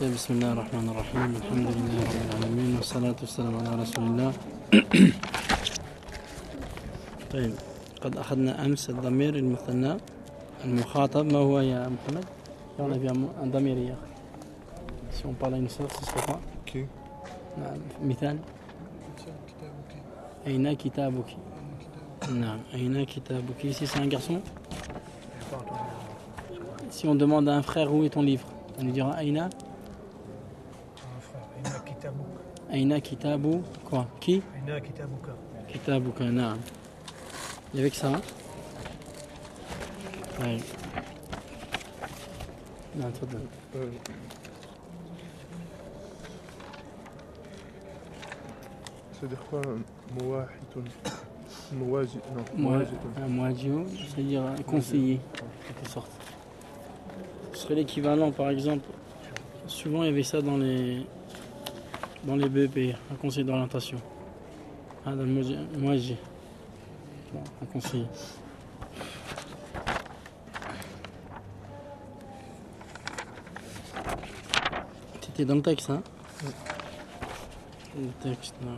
بسم الله الرحمن الرحيم الحمد لله رب العالمين والصلاة والسلام على رسول الله. طيب قد أخذنا أمس الضمير المثنى المخاطب. ما هو يا محمد؟ on a vu un ضمير hier. Si on parle à une sœur, ce serait quoi? Qui? مثال أين كتابك؟ نعم أين كتابك. Ici c'est un garçon. Si on demande à un frère où est ton livre, on lui dira Aïna. Aïna kitabu quoi? Qui? Aïna kitabuka. Kitabuka, naam. Et avec ça, ouais. Non, تفضل. C'est-à-dire quoi? Mouahitun. Mouaji, non. Mouajio, c'est-à-dire conseiller, en quelque sorte. Ce serait l'équivalent, par exemple, souvent il y avait ça dans les BEP, un conseiller d'orientation. Ah, dans le Mouaji. Bon, un conseiller. C'était dans le texte, hein? Le texte, non.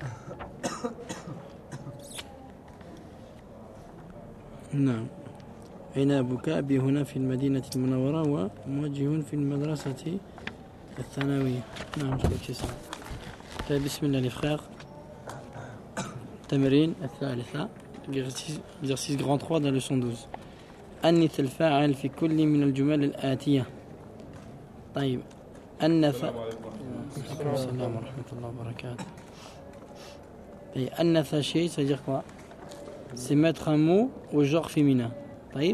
نعم. أين أبوك؟ أبي هنا في المدينة المنورة وموجه في المدرسة الثانوية. نعم c'est ça. طيب بسم الله les frères. تمرين الثالثة. Exercice grand 3 dans la leçon 12. أنث الفاعل في كل من الجمل الآتية. طيب أنث. السلام ورحمة الله وبركاته. طيب أنث شيء ça veut dire quoi? C'est mettre un mot au genre féminin. طيب.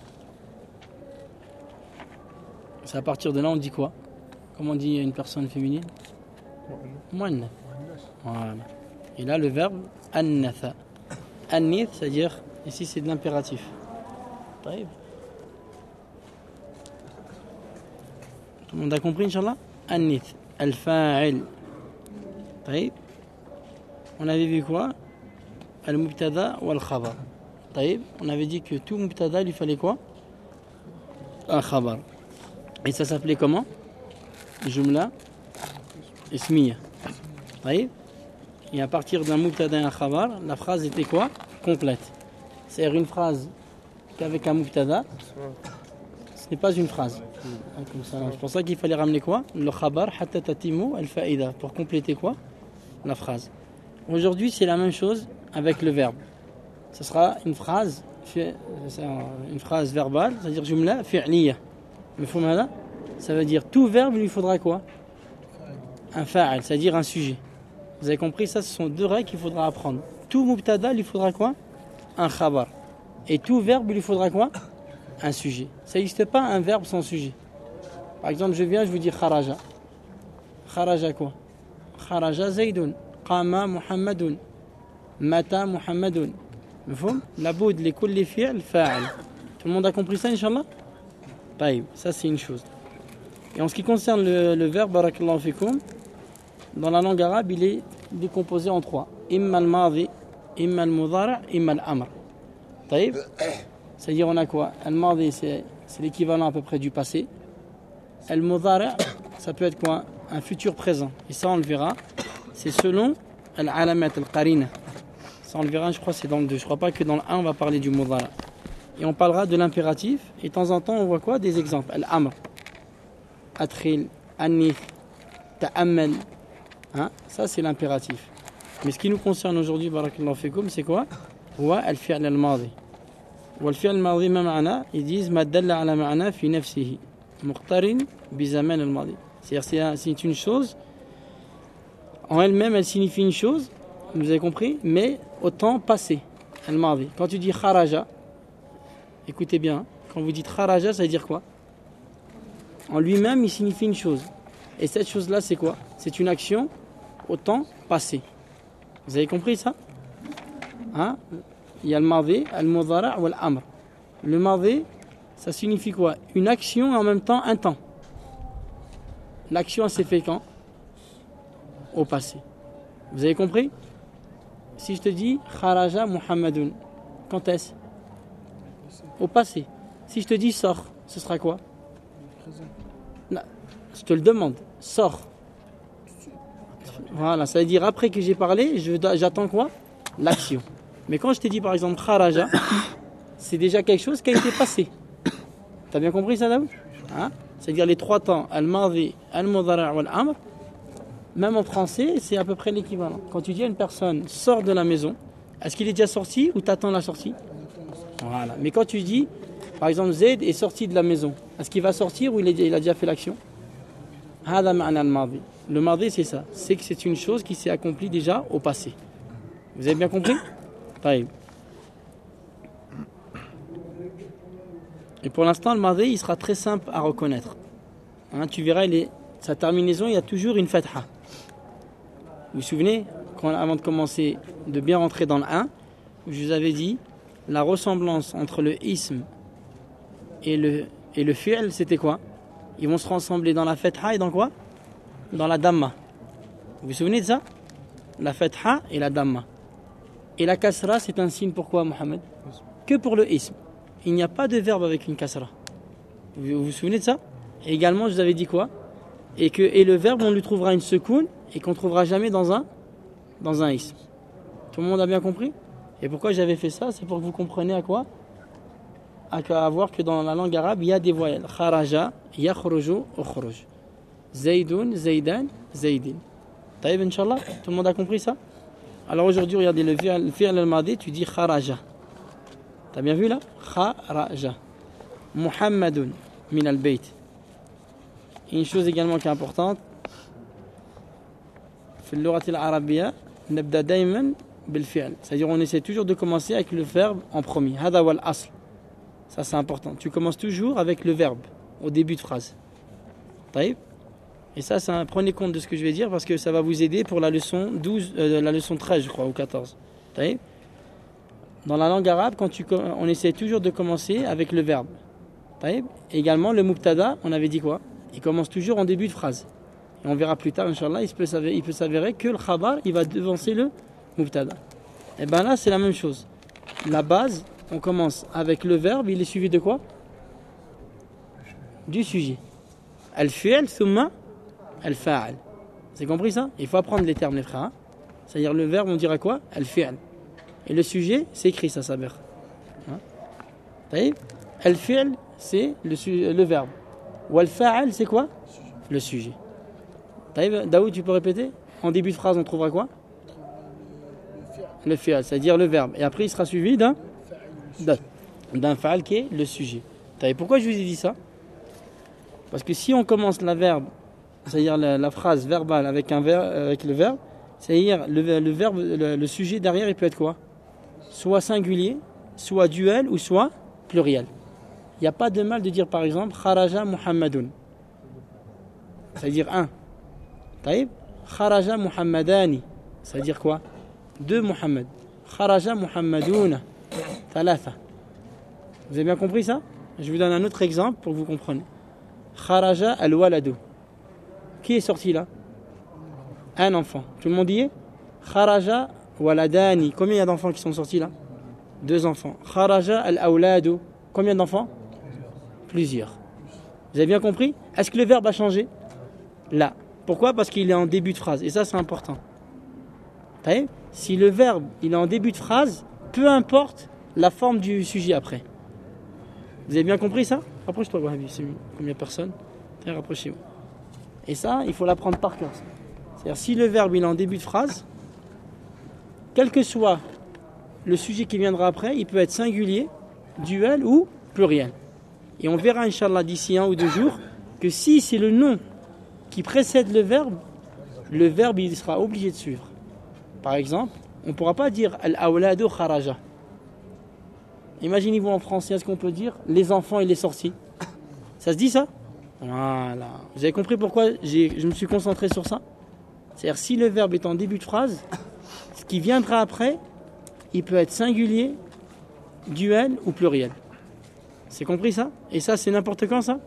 C'est à partir de là on dit quoi? Comment on dit une personne féminine? Muannath. Voilà. Et là le verbe annatha. Annith, c'est-à-dire ici c'est de l'impératif. طيب. Tout le monde a compris Inch'Allah? Annith. Al-fa'il. طيب. On avait vu quoi? Al-mubtada ou al-khabar. طيب. On avait dit que tout mubtada il fallait quoi? Un khabar. Et ça s'appelait comment? Jumla ismiya. طيب. Et à partir d'un mubtada et un khabar, la phrase était quoi? Complète. C'est-à-dire une phrase qu'avec un mubtada, ce n'est pas une phrase. C'est pour ça qu'il fallait ramener quoi? Le khabar hatta tatimu al-fa'ida, pour compléter quoi? La phrase. Aujourd'hui, c'est la même chose avec le verbe. Ce sera une phrase verbale, c'est-à-dire jumla fi'liya. مفهوم هذا? Ça veut dire tout verbe, il lui faudra quoi? Un fa'al, c'est-à-dire un sujet. Vous avez compris, ça, ce sont deux règles qu'il faudra apprendre. Tout mubtada, il lui faudra quoi? Un khabar. Et tout verbe, il lui faudra quoi? Un sujet. Ça n'existe pas un verbe sans sujet. Par exemple, je viens, je vous dis kharaja. Kharaja quoi? Kharaja zaydun. Qama muhammadun. Mata muhammadun. مفهوم؟ لابد لكل فعل فاعل. Tout le monde a compris ça, Inch'Allah? طيب, ça c'est une chose. Et en ce qui concerne le verbe, barakallahu fikoum, dans la langue arabe, il est décomposé en trois. Imma al-madi, imma al-mudara', imma al-amr. طيب. C'est-à-dire on a quoi? Al-madi, c'est l'équivalent à peu près du passé. Al-mudara', ça peut être quoi? Un futur présent. Et ça on le verra. C'est selon al-alamat al-qarina. Ça on le verra, je crois c'est dans le 2. Je crois pas que dans le 1 on va parler du mudara'. Et on parlera de l'impératif. Et de temps en temps on voit quoi? Des exemples. Al-amr. Adkhil, Anith, Ta'ammal. Hein? Ça c'est l'impératif. Mais ce qui nous concerne aujourd'hui, barakallahu fikoum, c'est quoi? Wa al-fi'l al-madi. Wa al-fi'l al-madi ma ma'na? Ils disent ma dalla ala ma'na fi nafsihi muqtarin bi zaman al-madi. C'est-à-dire c'est une chose en elle-même, elle signifie une chose, vous avez compris, mais au temps passé, al-madi. Quand tu dis kharaja, écoutez bien, quand vous dites kharaja, ça veut dire quoi? En lui-même, il signifie une chose. Et cette chose-là, c'est quoi? C'est une action au temps passé. Vous avez compris ça? Hein? Il y a le madi, al-mudara' ou al-amr. Le madi, ça signifie quoi? Une action et en même temps un temps. L'action, elle s'est faite quand? Au passé. Vous avez compris? Si je te dis kharaja Muhammadun, quand est-ce? Au passé. Si je te dis sors, ce sera quoi? Je te le demande. Sors. Voilà, ça veut dire après que j'ai parlé, j'attends quoi? L'action. Mais quand je t'ai dit par exemple kharaja, c'est déjà quelque chose qui a été passé. T'as bien compris ça, Daoud? Hein? C'est-à-dire les trois temps, al-madi, al-mudari' wal-amr, même en français, c'est à peu près l'équivalent. Quand tu dis à une personne sors de la maison, est-ce qu'il est déjà sorti ou t'attends la sortie? Voilà. Mais quand tu dis, par exemple, Zayd est sorti de la maison, est-ce qu'il va sortir ou il a déjà fait l'action? Hada ma'na al-madi. Le madi, c'est ça. C'est que c'est une chose qui s'est accomplie déjà au passé. Vous avez bien compris? Taïb. Et pour l'instant, le madi, il sera très simple à reconnaître. Hein, tu verras, sa terminaison, il y a toujours une fatha. Vous vous souvenez, avant de commencer, de bien rentrer dans le 1, je vous avais dit, la ressemblance entre le ism et le fi'l, c'était quoi? Ils vont se ressembler dans la fatha et dans quoi? Dans la damma. Vous vous souvenez de ça? La fatha et la damma. Et la kasra, c'est un signe pourquoi, Mohamed? Que pour le ism. Il n'y a pas de verbe avec une kasra. Vous vous souvenez de ça? Et également, je vous avais dit quoi? Et le verbe, on lui trouvera une secoun et qu'on ne trouvera jamais dans un ism. Tout le monde a bien compris? Et pourquoi j'avais fait ça? C'est pour que vous compreniez à quoi? À voir que dans la langue arabe, il y a des voyelles. Kharaja, yakhruju, ukhruj. Zaydun, Zaydan, Zaydin. Taïb, Inch'Allah? Tout le monde a compris ça? Alors aujourd'hui, regardez le fi'l al-madi, tu dis kharaja. T'as bien vu là? Kharaja. Muhammadun min al-bayt. Une chose également qui est importante, في اللغة العربية نبدأ دائما بالفعل. C'est-à-dire on essaie toujours de commencer avec le verbe en premier. هذا هو الأصل. Ça c'est important. Tu commences toujours avec le verbe au début de phrase. طيب? Et ça, prenez compte de ce que je vais dire parce que ça va vous aider pour la leçon 13, je crois, ou 14. طيب? Dans la langue arabe, on essaie toujours de commencer avec le verbe. طيب? Également, le mubtada, on avait dit quoi? Il commence toujours en début de phrase. Et on verra plus tard, Inch'Allah, il peut s'avérer que le khabar, il va devancer le mubtada. Et bien là, c'est la même chose. La base, on commence avec le verbe, il est suivi de quoi? Du sujet. Al-fi'l, thumma al-fa'al. Vous avez compris ça? Il faut apprendre les termes, les frères. Hein? C'est-à-dire le verbe, on dira quoi? Al-fi'l. Et le sujet, c'est écrit ça, ça veut. Hein? Al-fi'l, c'est le verbe. Ou al-fa'al, c'est quoi? Le sujet. Daoud, tu peux répéter? En début de phrase, on trouvera quoi? Le fi'al, c'est-à-dire le verbe. Et après, il sera suivi d'un fa'al qui est le sujet. Pourquoi je vous ai dit ça? Parce que si on commence la verbe, c'est-à-dire la phrase verbale avec le verbe, c'est-à-dire le sujet derrière, il peut être quoi? Soit singulier, soit duel ou soit pluriel. Il n'y a pas de mal de dire par exemple Kharaja Muhammadun. C'est-à-dire un. Taïb. Kharaja Muhammadani. C'est-à-dire quoi? Deux Muhammad. Kharaja Muhammadouna. Thalatha. Vous avez bien compris ça? Je vous donne un autre exemple pour que vous compreniez. Kharaja al-waladu. Qui est sorti là? Un enfant. Tout le monde y est? Kharaja waladani. Combien il y a d'enfants qui sont sortis là? Deux enfants. Kharaja al-awladu. Combien d'enfants? Plusieurs. Vous avez bien compris? Est-ce que le verbe a changé? Là. Pourquoi? Parce qu'il est en début de phrase. Et ça, c'est important. Si le verbe il est en début de phrase, peu importe la forme du sujet après. Vous avez bien compris ça? Rapproche-toi, Wahabi. C'est combien de personnes? Rapprochez-vous. Et ça, il faut l'apprendre par cœur. C'est-à-dire, si le verbe il est en début de phrase, quel que soit le sujet qui viendra après, il peut être singulier, duel ou pluriel. Et on verra, Inch'Allah, d'ici 1 ou 2 jours, que si c'est le nom qui précède le verbe il sera obligé de suivre. Par exemple, on ne pourra pas dire Al-awladu kharaja. Imaginez-vous en français, est-ce qu'on peut dire les enfants et les sorciers? Ça se dit ça? Voilà. Vous avez compris pourquoi je me suis concentré sur ça? C'est-à-dire, si le verbe est en début de phrase, ce qui viendra après, il peut être singulier, duel ou pluriel. C'est compris ça? Et ça, c'est n'importe quand ça?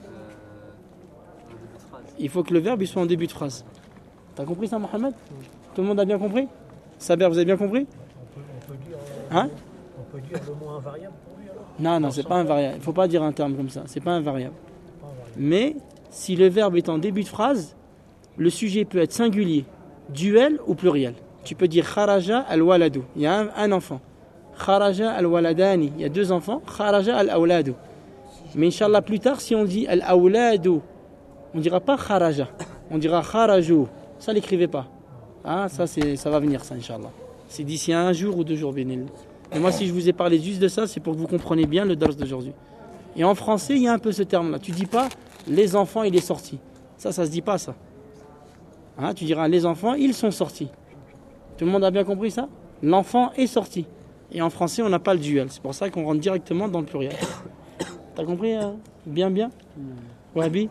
Il faut que le verbe il soit en début de phrase. T'as compris ça, Mohamed? Tout le monde a bien compris? Saber, vous avez bien compris? On peut dire, hein? On peut dire le mot invariable pour lui alors? Non, c'est pas invariable. Il ne faut pas dire un terme comme ça. C'est pas invariable. Mais si le verbe est en début de phrase, le sujet peut être singulier, duel ou pluriel. Tu peux dire kharaja al-waladu, il y a un enfant. Kharaja al-waladani, il y a 2 enfants. Kharaja al-awladu. Mais Inch'Allah, plus tard, si on dit al-awladu, on ne dira pas kharaja, on dira kharaju. Ça, l'écrivez pas. Ah, ça va venir, ça, Inch'Allah. C'est d'ici 1 jour ou 2 jours, bénil. Et moi, si je vous ai parlé juste de ça, c'est pour que vous compreniez bien le dars d'aujourd'hui. Et en français, il y a un peu ce terme-là. Tu dis pas les enfants, il est sorti. Ça se dit pas, ça. Hein, tu diras les enfants, ils sont sortis. Tout le monde a bien compris ça? L'enfant est sorti. Et en français, on n'a pas le duel. C'est pour ça qu'on rentre directement dans le pluriel. T'as compris bien? Wahabi?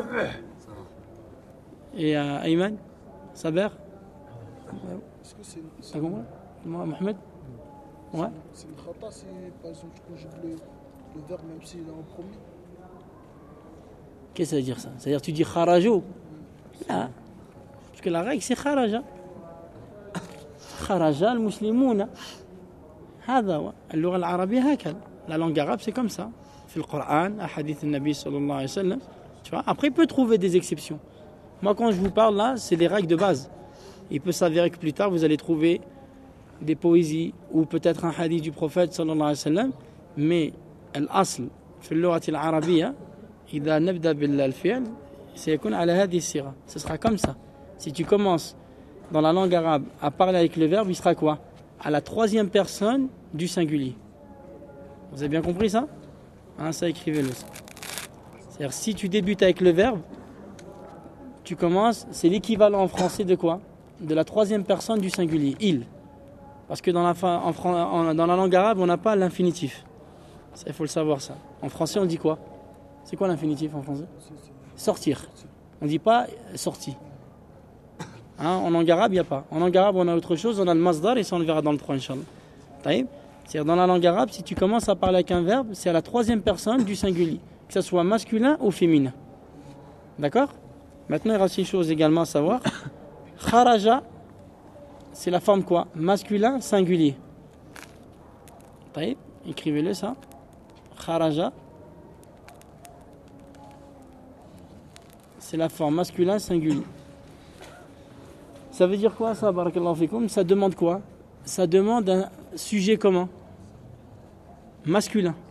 Et Ayman? Saber? Est-ce que c'est T'as compris? Mohamed? Ouais. C'est une khata si par exemple tu conjugues le verbe même s'il est en premier? Qu'est-ce que ça veut dire ça? C'est-à-dire tu dis kharaju? Là. Parce que la règle c'est kharaja. Kharaja al-muslimuna. هذا هو اللغة العربية هكذا. La langue arabe c'est comme ça. في القرآن, hadith النبي صلى الله عليه وسلم. Tu vois? Après il peut trouver des exceptions. Moi quand je vous parle là, c'est les règles de base. Il peut s'avérer que plus tard vous allez trouver des poésies ou peut-être un hadith du prophète صلى الله عليه وسلم. Mais الأصل في اللغة العربية إذا نبدأ بالفعل سيكون على هذه الصيغة. Ce sera comme ça. Si tu commences dans la langue arabe à parler avec le verbe, il sera quoi? À la 3e personne du singulier. Vous avez bien compris ça? Hein, ça, écrivez-le. C'est-à-dire, si tu débutes avec le verbe, tu commences, c'est l'équivalent en français de quoi? De la 3e personne du singulier, il. Parce que dans la langue arabe, on n'a pas l'infinitif. Ça, il faut le savoir, ça. En français, on dit quoi? C'est quoi l'infinitif en français? Sortir. On ne dit pas sorti. Hein, en langue arabe, il n'y a pas. En langue arabe, on a autre chose, on a le masdar et ça, on le verra dans le 3, Inch'Allah. C'est-à-dire, dans la langue arabe, si tu commences à parler avec un verbe, c'est à la 3e personne du singulier, que ce soit masculin ou féminin. D'accord? Maintenant, il y aura 6 choses également à savoir. Kharaja, c'est la forme quoi? Masculin, singulier. Écrivez-le ça. Kharaja, c'est la forme masculin, singulier. Ça veut dire quoi ça, barakallahu fikoum? Ça demande quoi? Ça demande un sujet comment? Masculin.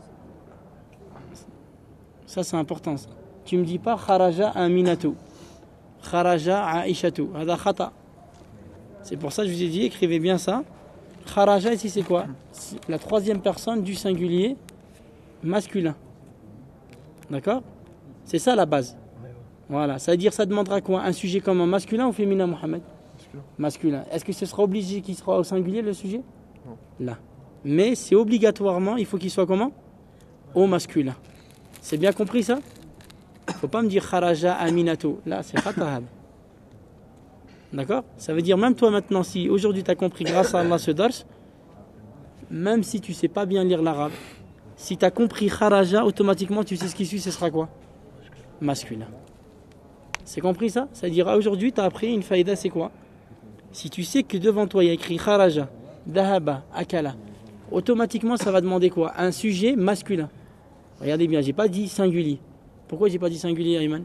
Ça c'est important ça. Tu me dis pas kharaja aminatu, kharaja aishatu, hada khata. C'est pour ça que je vous ai dit, écrivez bien ça. Kharaja ici c'est quoi? C'est la 3e personne du singulier masculin. D'accord? C'est ça la base. Voilà, ça veut dire ça demandera quoi? Un sujet comment? Masculin ou féminin, Mohamed? Masculin. Est-ce que ce sera obligé qu'il sera au singulier le sujet? Non. Là. Mais c'est obligatoirement, il faut qu'il soit comment? Au masculin. C'est bien compris ça? Il ne faut pas me dire kharaja aminato. Là, c'est khatahab. D'accord? Ça veut dire même toi maintenant, si aujourd'hui tu as compris grâce à Allah ce dars, même si tu ne sais pas bien lire l'arabe, si tu as compris kharaja, automatiquement tu sais ce qui suit, ce sera quoi? Masculin. C'est compris ça? Ça veut dire aujourd'hui tu as appris une faïda, c'est quoi? Si tu sais que devant toi il y a écrit kharaja, dahaba, akala, automatiquement ça va demander quoi? Un sujet masculin. Regardez bien, j'ai pas dit singulier. Pourquoi j'ai pas dit singulier, Ayman?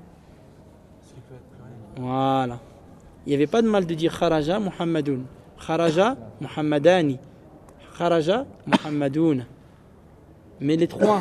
Voilà. Il n'y avait pas de mal de dire kharaja Muhammadoun, kharaja Muhammadani, kharaja Muhammadoun. Mais les trois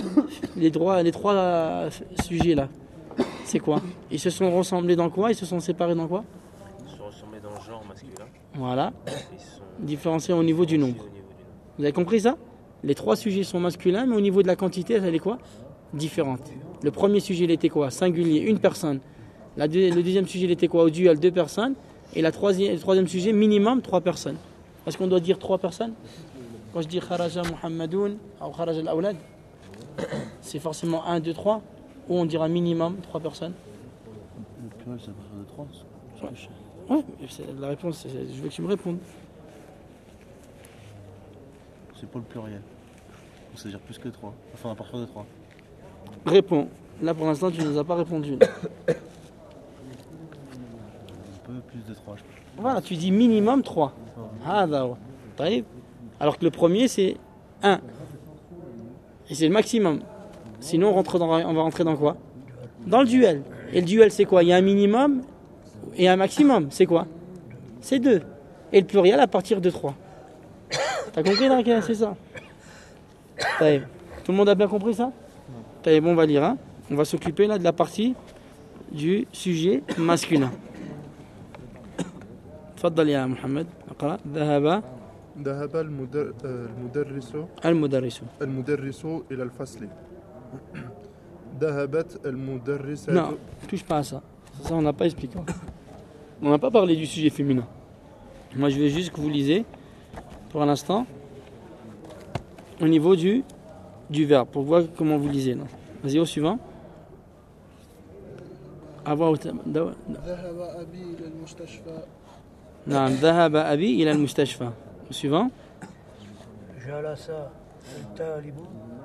sujets là, c'est quoi? Ils se sont ressemblés dans quoi? Ils se sont séparés dans quoi? Ils se sont ressemblés dans le genre masculin. Voilà. Ils sont différenciés au niveau du nombre. Vous avez compris ça? Les 3 sujets sont masculins, mais au niveau de la quantité, elle est quoi? Différente. Le premier sujet, il était quoi? Singulier, une personne. Le deuxième sujet, il était quoi? Au duel, 2 personnes. Et le troisième sujet, minimum 3 personnes. Est-ce qu'on doit dire 3 personnes? Quand je dis kharaja Muhammadoun ou kharaja al-awlad, c'est forcément 1, 2, 3. Ou on dira minimum 3 personnes? Le pluriel, c'est à partir de 3. Ouais, la réponse, je veux que tu me répondes. C'est pas le pluriel. C'est-à-dire plus que 3. Enfin, à partir de 3. Réponds. Là, pour l'instant, tu ne nous as pas répondu. Un peu plus de 3, je pense. Voilà, tu dis minimum 3. Ah, d'accord. Alors que le premier, c'est 1. Et c'est le maximum. Sinon, on va rentrer dans quoi? Dans le duel. Et le duel, c'est quoi? Il y a un minimum et un maximum. C'est quoi? C'est 2. Et le pluriel à partir de 3. T'as compris là? C'est ça. Taïb. Tout le monde a bien compris ça? Taïb, on va lire. Hein? On va s'occuper là de la partie du sujet masculin. تفضل يا محمد اقرأ. ذهب المدرس إلى الفصل. ذهبت المدرسة. Non, touche pas à ça. Ça, on n'a pas expliqué. On n'a pas parlé du sujet féminin. Moi, je veux juste que vous lisez, pour l'instant, au niveau du verbe, pour voir comment vous lisez. Là. Vas-y, au suivant. ذهب أبي إلى المستشفى. نعم ذهب أبي إلى المستشفى. Au suivant. جلس الطالب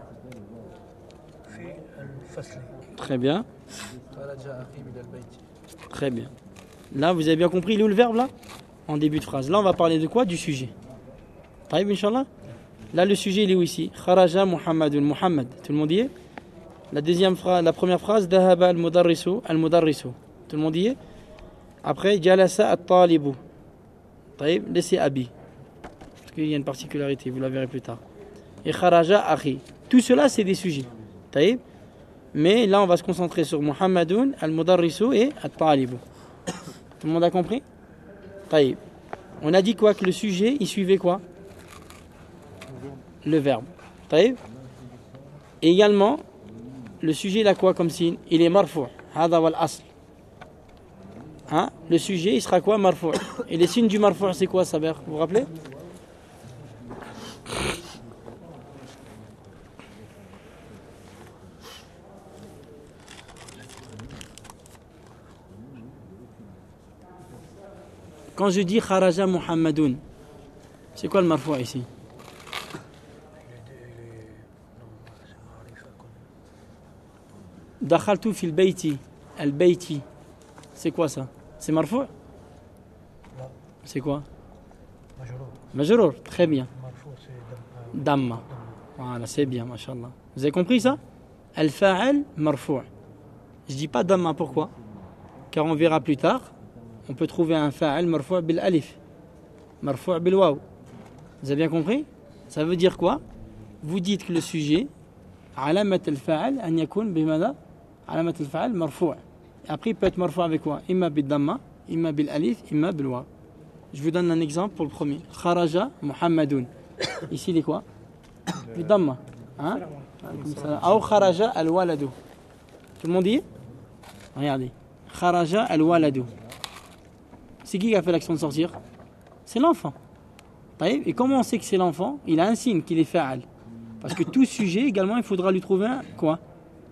في الفصل. Très bien. خرج أخي من البيت. Très bien. Là, vous avez bien compris, il est où le verbe là? En début de phrase. Là, on va parler de quoi? Du sujet. Taïb, Inch'Allah. Là, le sujet, il est où ici? Kharaja Muhammadun. Muhammad. Tout le monde y est? La première phrase, Dhahaba al-mudarrisu. Tout le monde y est? Après, Jalasa at-talibu. Taïb, laissez Abi. Parce qu'il y a une particularité, vous la verrez plus tard. Et Kharaja Akhi. Tout cela, c'est des sujets. Taïb. Mais là, on va se concentrer sur Muhammadun, al-mudarrisu et at-talibu. Tout le monde a compris? Taïb. On a dit quoi? Que le sujet, il suivait quoi? Le verbe. Taïb. Et également, le sujet, il a quoi comme signe? Il est marfou'. Hada wal asl. Hein? Le sujet, il sera quoi? Marfou'. Et les signes du marfou', c'est quoi, Saber? Vous vous rappelez? Quand je dis Kharaja Muhammadun, c'est quoi le marfou' ici? Dakhaltu fil bayti. Al-bayti. C'est quoi ça? C'est marfou'? C'est quoi? Majrour. Très bien. Damma. Voilà, c'est bien, mashallah. Vous avez compris ça? Al-fa'al marfou'. Je dis pas damma, pourquoi? Car on verra plus tard, on peut trouver un fa'al marfou' bil alif. Marfou' bil waw. Vous avez bien compris? Ça veut dire quoi? Vous dites que le sujet, alamat al-fa'al, an yakun bimada? Alamat al-fa'al marfou'. Après, il peut être marfou' avec quoi? Imma bil damma, imma bil alif, imma bil waw. Je vous donne un exemple pour le premier. Kharaja Muhammadun. Ici, il est quoi? Bil damma. Hein? Ou kharaja al-waladu. Tout le monde dit? Regardez. Kharaja al-waladu. C'est qui a fait l'action de sortir? C'est l'enfant. Et comment on sait que c'est l'enfant? Il a un signe qu'il est fa'al. Parce que tout sujet, également, il faudra lui trouver un quoi?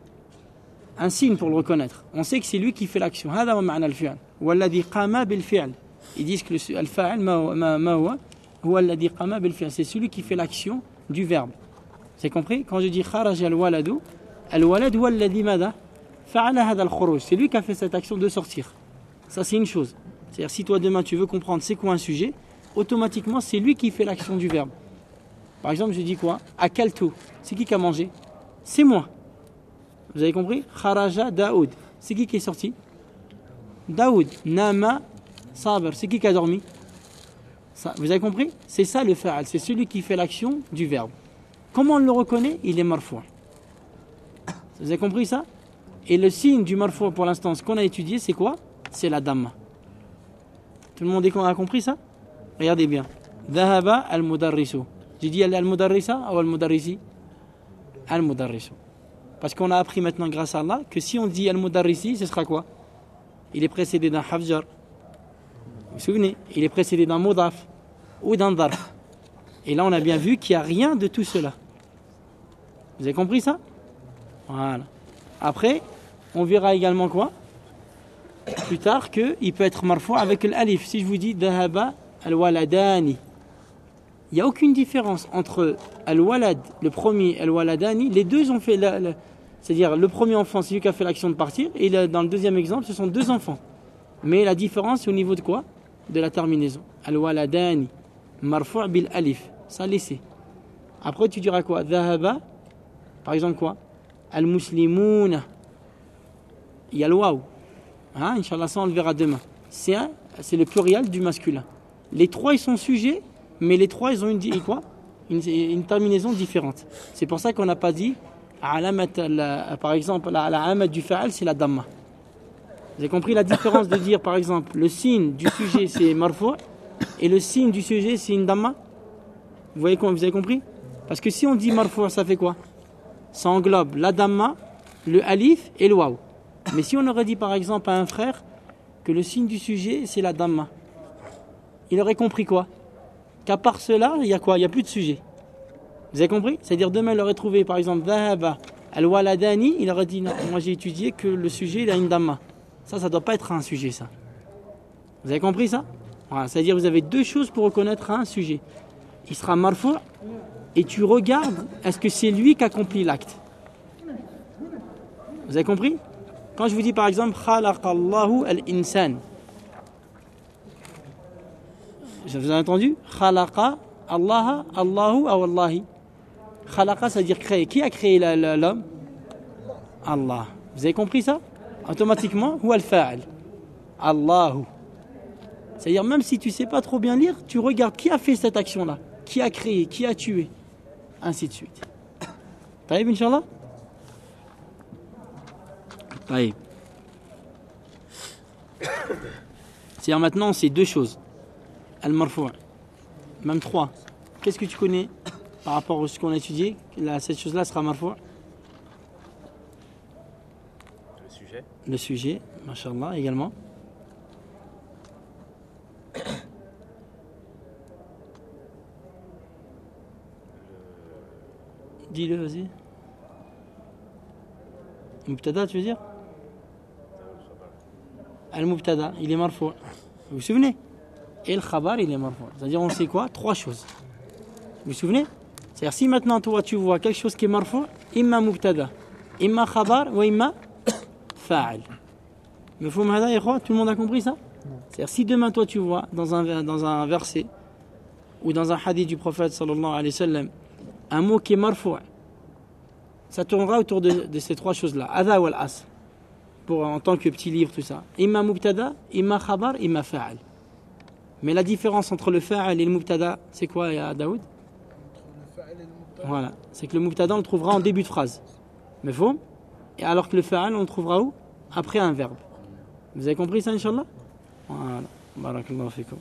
Un signe pour le reconnaître. On sait que c'est lui qui fait l'action. هذا هو معنى الفعل. والذي قام بالفعل. Ils disent que le الفاعل ما هو الذي قام بالفعل. C'est celui qui fait l'action du verbe. C'est compris? Quand je dis خرج الولد, الولد هو الذي ماذا؟ فعل هذا الخروج. C'est lui qui a fait cette action de sortir. Ça, c'est une chose. C'est-à-dire, si toi, demain, tu veux comprendre c'est quoi un sujet, automatiquement, c'est lui qui fait l'action du verbe. Par exemple, je dis quoi? Akaltu. C'est qui a mangé? C'est moi. Vous avez compris? Kharaja Daoud. C'est qui est sorti? Daoud. Nama Saber. C'est qui a dormi? Ça, vous avez compris? C'est ça le fa'al. C'est celui qui fait l'action du verbe. Comment on le reconnaît? Il est marfou'. Vous avez compris ça? Et le signe du marfou' pour l'instant, ce qu'on a étudié, c'est quoi? C'est la damma. Tout le monde a compris ça? Regardez bien. Dhahaba al-mudarrisu. J'ai dit al-mudarrisa ou al-mudarrisi? Al-mudarrisu. Parce qu'on a appris maintenant, grâce à Allah, que si on dit al-mudarrisi, ce sera quoi? Il est précédé d'un hafjar. Vous vous souvenez? Il est précédé d'un mudaf ou d'un darf. Et là, on a bien vu qu'il n'y a rien de tout cela. Vous avez compris ça? Voilà. Après, on verra également quoi? Plus tard, qu'il peut être marfou' avec l'alif. Si je vous dis dhahaba al-waladani, il n'y a aucune différence entre al-walad, le premier, al-waladani. Les deux ont fait c'est-à-dire le premier enfant, c'est lui qui a fait l'action de partir, et dans le deuxième exemple, ce sont deux enfants. Mais la différence, c'est au niveau de quoi? De la terminaison. Al-waladani, marfou' bil alif. Ça, laissez. Après, tu diras quoi? Dhahaba, par exemple quoi? Al-muslimuna. Il y a le waw. Hein, Inch'Allah, ça on le verra demain. C'est le pluriel du masculin. Les trois ils sont sujets, mais les trois ils ont une terminaison différente. C'est pour ça qu'on n'a pas dit, par exemple, la alamat du fa'al c'est la damma. Vous avez compris la différence de dire par exemple le signe du sujet c'est marfou' et le signe du sujet c'est une damma? Vous avez compris? Parce que si on dit marfou' ça fait quoi? Ça englobe la damma, le alif et le waw. Mais si on aurait dit par exemple à un frère que le signe du sujet c'est la damma, il aurait compris quoi? Qu'à part cela, il y a quoi? Il n'y a plus de sujet. Vous avez compris? C'est-à-dire demain il aurait trouvé par exemple dhahaba al-waladani, il aurait dit non, moi j'ai étudié que le sujet il a une damma. Ça ne doit pas être un sujet ça. Vous avez compris ça? Voilà, c'est-à-dire vous avez deux choses pour reconnaître un sujet. Il sera marfou' et tu regardes est-ce que c'est lui qui accomplit l'acte. Vous avez compris? Quand je vous dis par exemple khalaqallahu al-insan, vous avez entendu? Khalaqa Allah, Allahu ou Allahi. Khalaqa, ça veut dire créer. Qui a créé l'homme? Allah. Vous avez compris ça? Automatiquement, huwa al-fa'il. Allahu. C'est-à-dire même si tu ne sais pas trop bien lire, tu regardes qui a fait cette action-là, qui a créé, qui a tué, ainsi de suite. Taïb, Inch'Allah? Taïb. C'est-à-dire maintenant, c'est deux choses. Al-marfou'. Même trois. Qu'est-ce que tu connais par rapport à ce qu'on a étudié? Cette chose-là sera marfou'. Le sujet, mashallah, également. Dis-le, vas-y. Mubtada, tu veux dire? Al-mubtada, il est marfou'. Vous vous souvenez? Et le khabar, il est marfou'. C'est-à-dire, on sait quoi? Trois choses. Vous vous souvenez? C'est-à-dire, si maintenant, toi, tu vois quelque chose qui est marfou', imma mubtada, imma khabar, ou imma fa'al. Mais tout le monde a compris ça? C'est-à-dire, si demain, toi, tu vois dans un verset ou dans un hadith du prophète, sallallahu alayhi wa sallam, un mot qui est marfou', ça tournera autour de ces trois choses-là. Adha wal as. En tant que petit livre, tout ça. Imma mubtada, imma khabar, imma fa'al. Mais la différence entre le fa'al et le mubtada, c'est quoi, ya Daoud? Voilà. C'est que le mubtada, on le trouvera en début de phrase. Mais faut. Et alors que le fa'al, on le trouvera où? Après un verbe. Vous avez compris ça, Inch'Allah? Voilà. Barakallahu fikum.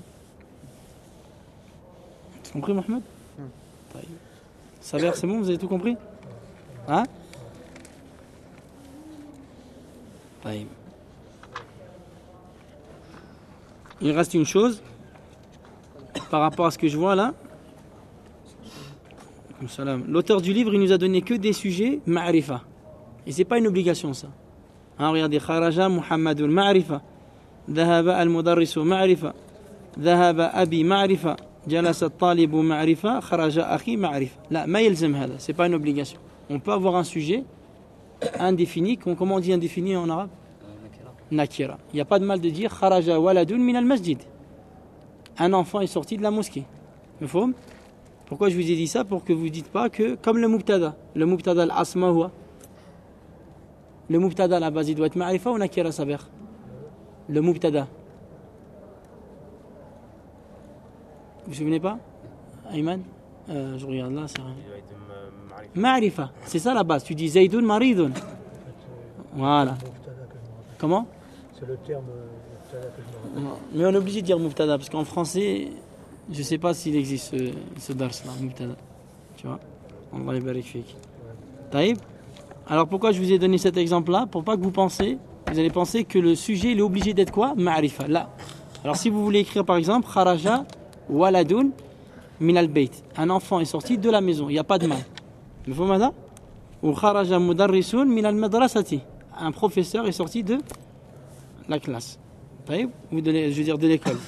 Tu as compris, Mohamed? Saber, c'est bon? Vous avez tout compris? Hein? Taïm. Il reste une chose par rapport à ce que je vois là. L'auteur du livre, il nous a donné que des sujets ma'rifa. Et c'est pas une obligation ça. Hein, regardez, kharaja Muhammadun ma'rifa, dhahaba al-mudarrisu ma'rifa, dhahaba abi ma'rifa, jalasa al-talibu ma'rifa, kharaja akhi ma'rifa. Là, ma yalzam hada, c'est pas une obligation. On peut avoir un sujet indéfini, comment on dit indéfini en arabe? Nakira. Il n'y a pas de mal de dire kharaja waladun min al-masjid. Un enfant est sorti de la mosquée. Mafhoum? Pourquoi je vous ai dit ça? Pour que vous ne dites pas que, comme le mubtada al-asma huwa. Le mubtada à la base, il doit être ma'rifa ou nakira saber? Le mubtada. Vous vous souvenez pas? Ayman? Je regarde là, c'est rien. Ma'rifa, c'est ça la base. Tu dis Zaydun maridun. Voilà. Comment? C'est le terme mubtada que je me rappelle. Mais on est obligé de dire mubtada parce qu'en français, je ne sais pas s'il existe ce dars là, mubtada. Tu vois? Allah yabarik fik. Taïb. Alors pourquoi je vous ai donné cet exemple là? Pour pas que vous allez penser que le sujet il est obligé d'être quoi? Ma'rifa. Là. Alors si vous voulez écrire par exemple kharaja waladun min al-bayt. Un enfant est sorti de la maison, il n'y a pas de mal. Le faut madame? Ou kharaja mudarrisun min al-madrasati. Un professeur est sorti de la classe. Taïb, ou je veux dire de l'école.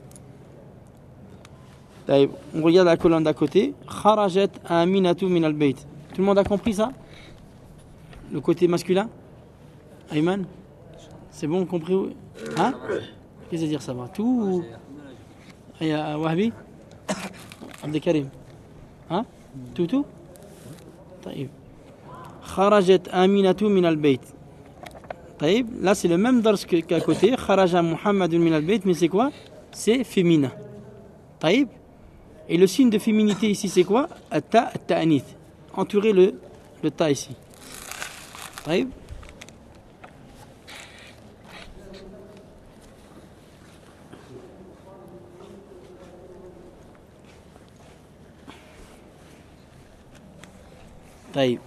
Taïb, on regarde la colonne d'à côté. Kharajat aminatu min al-bayt. Tout le monde a compris ça? Le côté masculin? Ayman? C'est bon, compris? Hein? Qu'est-ce que dire ça va? Tout? Wahbi? Abdelkarim? Hein? Tout? Taïb. Kharajat aminatu min al-bayt. طيب, là c'est le même dars qu'à côté. Kharaja Muhammadun min al-bayt, mais c'est quoi? C'est féminin. طيب. Et le signe de féminité ici c'est quoi? At-ta, at-ta'anith. Entourer le ta ici. طيب. طيب.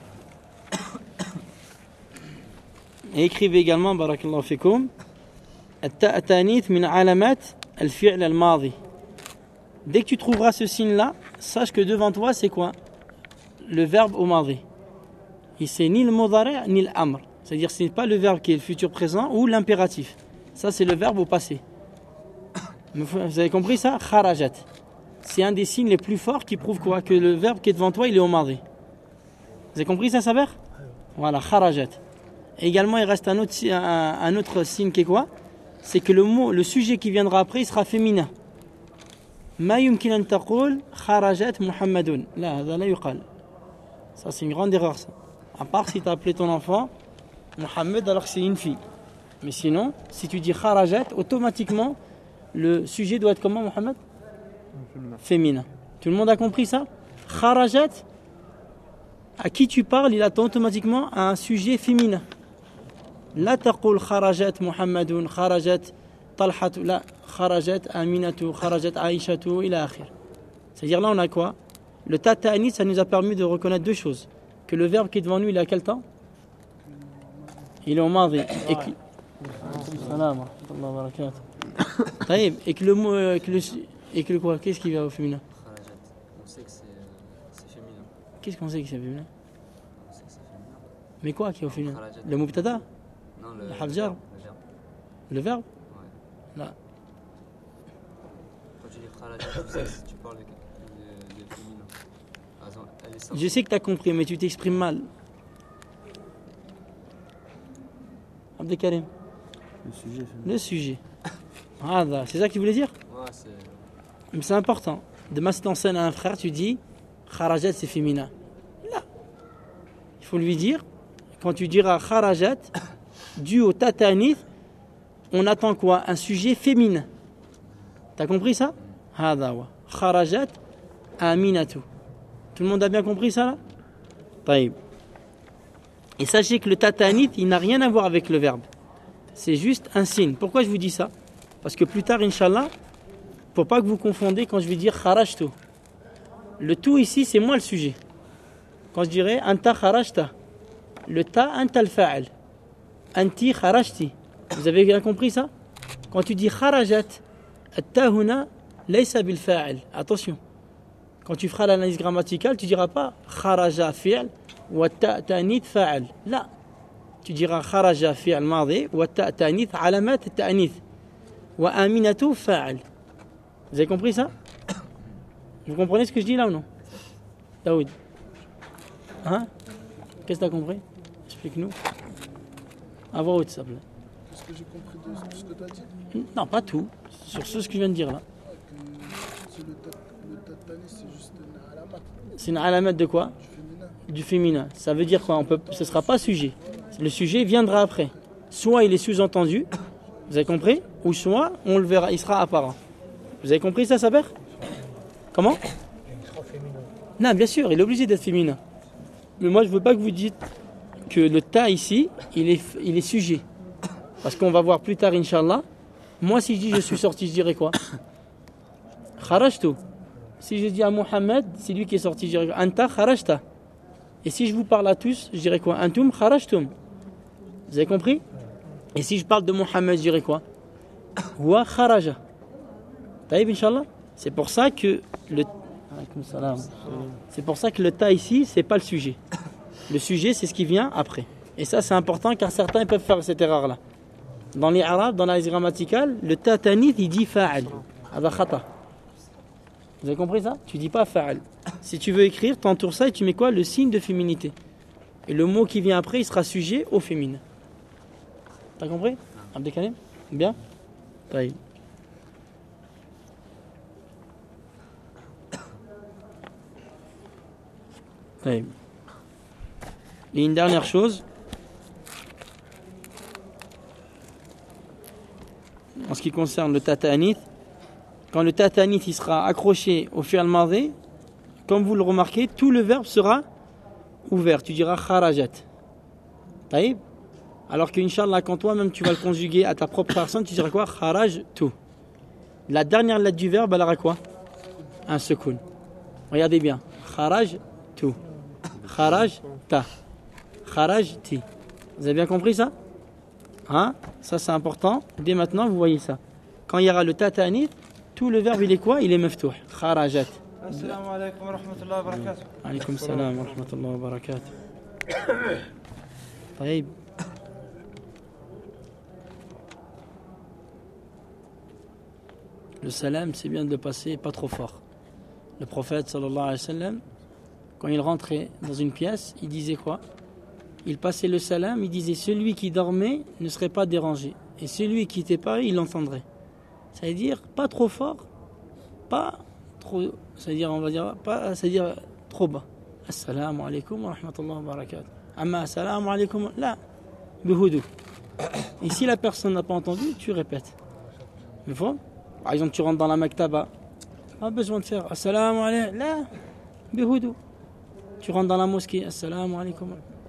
Et écrivez également barakallahu fikoum التاء التانيث من علامات الفعل الماضي. Dès que tu trouveras ce signe là, sache que devant toi c'est quoi? Le verbe au madi. Et c'est ni le mudari' ni l'amr. C'est-à-dire ce n'est pas le verbe qui est le futur présent ou l'impératif. Ça c'est le verbe au passé. Vous avez compris ça? Kharajat. C'est un des signes les plus forts qui prouve quoi? Que le verbe qui est devant toi il est au madi. Vous avez compris ça, Saber? Voilà, kharajat. Et également, il reste un autre signe qui est quoi? C'est que le sujet qui viendra après, il sera féminin. Ma yumkin an taqul kharajat Muhammadun. Là, hada la yuqal. Ça, c'est une grande erreur, ça. À part si tu as appelé ton enfant Muhammad alors que c'est une fille. Mais sinon, si tu dis kharajat, automatiquement, le sujet doit être comment, Muhammad? Féminin. Tout le monde a compris ça? Kharajat, à qui tu parles, il attend automatiquement un sujet féminin. La taqul kharajat Muhammadun, kharajat Talhatu, la kharajat Aminatu, kharajat Aishatu, ila akhir. C'est-à-dire là on a quoi? Le ta ta'anith, ça nous a permis de reconnaître deux choses. Que le verbe qui est devant nous, il est à quel temps? Il est au madi. Et que... et que le mot, et que le quoi? Qu'est-ce qui va au féminin? On sait que c'est féminin. Qu'est-ce qu'on sait que c'est féminin? On sait que c'est féminin. Mais quoi qui est au féminin? Kharajat. Le mubtada? Non, Le harjar? Le verbe? Ouais. Là. Quand tu dis kharajat, tu sais que tu parles de féminin. Par exemple, elle est sortie. Je sais que tu as compris, mais tu t'exprimes mal. Abdelkarim. Le sujet. Le sujet. Ah, c'est ça que tu voulais dire? Ouais, c'est... Mais c'est important. Demain, si tu enseignes à un frère, tu dis kharajat c'est féminin. Là. Il faut lui dire, quand tu diras kharajat, dû au tatanith, on attend quoi? Un sujet féminin. T'as compris ça? Hada wa. Kharajat aminatu. Tout le monde a bien compris ça là? Taïb. Et sachez que le tatanith, il n'a rien à voir avec le verbe. C'est juste un signe. Pourquoi je vous dis ça? Parce que plus tard, Inch'Allah, pour pas que vous confondez quand je vais dire kharajtu. Le tout ici, c'est moi le sujet. Quand je dirais anta kharajta, le ta anta al-fa'al. Anti kharajti. Vous avez bien compris ça? Quand tu dis kharajat, at-ta huna laysa bil fa'al. Attention. Quand tu feras l'analyse grammaticale, tu diras pas kharaja fi'l wa ta ta'nith fa'al. Là. Tu diras kharaja fi'l madi wa ta ta'nith alamat ta'nith wa aminatu fa'al. Vous avez compris ça? Vous comprenez ce que je dis là ou non? Daoud. Hein? Qu'est-ce que tu as compris? Explique-nous. À voix haute, s'il te plaît. Qu'est-ce que j'ai compris de tout ce que tu as dit? Non, pas tout. Sur ce que je viens de dire là. C'est le tatani, c'est juste une alamat C'est une alamat de quoi? du féminin. Du féminin. Ça veut dire quoi? Ce ne sera pas sujet. Le sujet viendra après. Soit il est sous-entendu, vous avez compris? Ou soit on le verra, il sera apparent. Vous avez compris ça, Saber? Comment? Il sera féminin. Non, bien sûr, il est obligé d'être féminin. Mais moi, je ne veux pas que vous dites que le ta ici, il est sujet. Parce qu'on va voir plus tard, Inch'Allah. Moi, si je dis je suis sorti, je dirais quoi? Kharajtu. Si je dis à Mohamed, c'est lui qui est sorti, je dirais quoi? Anta kharajta. Et si je vous parle à tous, je dirais quoi? Antum kharajtum. Vous avez compris? Et si je parle de Mohamed, je dirais quoi? Huwa kharaja. Taïb, Inch'Allah. C'est pour ça que le ta ici, c'est pas le sujet. Le sujet, c'est ce qui vient après. Et ça, c'est important car certains peuvent faire cette erreur-là. Dans les arabes, dans l'analyse grammaticale, le ta tanith, il dit fa'al. Hada khata. Vous avez compris ça? Tu dis pas fa'al. Si tu veux écrire, tu entoures ça et tu mets quoi? Le signe de féminité. Et le mot qui vient après, il sera sujet au féminin. T'as compris? Abdelkarim? Bien? Taïb. Et une dernière chose, en ce qui concerne le tatanith, quand le tatanith il sera accroché au fi'l madhi, comme vous le remarquez, tout le verbe sera ouvert. Tu diras kharajat. Taïb. Alors qu'Inch'Allah, quand toi-même tu vas le conjuguer à ta propre personne, tu diras quoi? Kharaj tout. La dernière lettre du verbe, elle aura quoi? Un sekoun. Regardez bien. Kharaj tout. Kharaj ta. Kharaj ti. Vous avez bien compris ça? Hein? Ça c'est important. Dès maintenant, vous voyez ça. Quand il y aura le tatanith, tout le verbe il est quoi? Il est maftouh. Kharajat. Assalamu alaikum wa rahmatullahi wa barakatuh. Alaykoum salam wa rahmatullahi wa barakatuh. طيب. Le salam, c'est bien de le passer pas trop fort. Le prophète sallallahu alayhi wa sallam, quand il rentrait dans une pièce, il disait quoi? Il passait le salam, il disait celui qui dormait ne serait pas dérangé. Et celui qui était pas, il l'entendrait. Ça veut dire pas trop fort, pas trop, c'est-à-dire on va dire pas, c'est-à-dire trop bas. Assalamu alaikum wa rahmatullahi wa barakatuh. Amma assalamu alaikum, là, bihoudou. Et si la personne n'a pas entendu, tu répètes. Mais faut, par exemple, tu rentres dans la maktaba, pas besoin de faire assalamu alaikum, là, bihoudou. Tu rentres dans la mosquée, assalamu alaikum.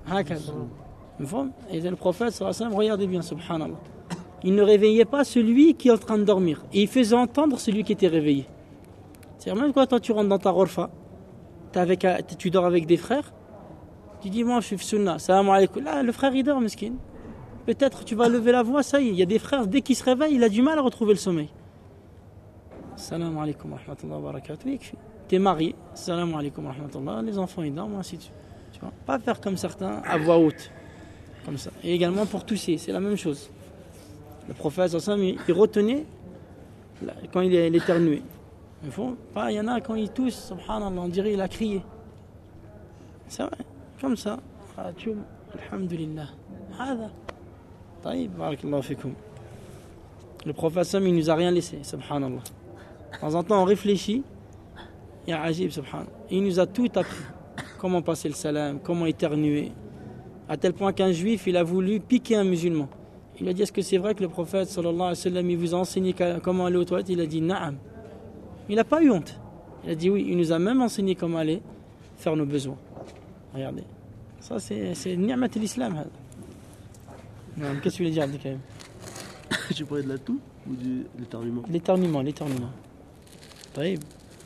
Et le prophète, sallallahu alayhi wa sallam, regardez bien, subhanallah. Il ne réveillait pas celui qui est en train de dormir. Et il faisait entendre celui qui était réveillé. C'est-à-dire, même quand toi, tu rentres dans ta ghurfa, tu dors avec des frères, tu dis, moi, je suis sunnah, salam alaykoum. Là, le frère, il dort, mesquine. Peut-être tu vas lever la voix, ça y est. Il y a des frères, dès qu'ils se réveillent, il a du mal à retrouver le sommeil. Salam alaykoum wa rahmatullahi wa barakatuh. Tu es marié, salam alaykoum wa rahmatullahi. Les enfants, ils dorment, ainsi de suite. Tu vois, pas faire comme certains, à voix haute. Comme ça. Et également pour tousser, c'est la même chose. Le prophète, il retenait quand il éternuait. Il y en a quand il tousse, subhanallah, on dirait il a crié. C'est vrai, comme ça. Alhamdulillah. Le prophète, il nous a rien laissé, subhanallah. De temps en temps, on réfléchit. Il y a ajib, subhanallah. Il nous a tout appris. Comment passer le salam, comment éternuer. À tel point qu'un juif, il a voulu piquer un musulman. Il a dit, est-ce que c'est vrai que le prophète, sallallahu alayhi wa sallam, il vous a enseigné comment aller aux toilettes? Il a dit, na'am. Il n'a pas eu honte. Il a dit, oui, il nous a même enseigné comment aller faire nos besoins. Regardez. Ça, c'est ni'mat l'islam. Qu'est-ce que tu voulais dire, Abdelkarim? Tu parlais de la toux ou de l'éternuement? L'éternuement. Taïb.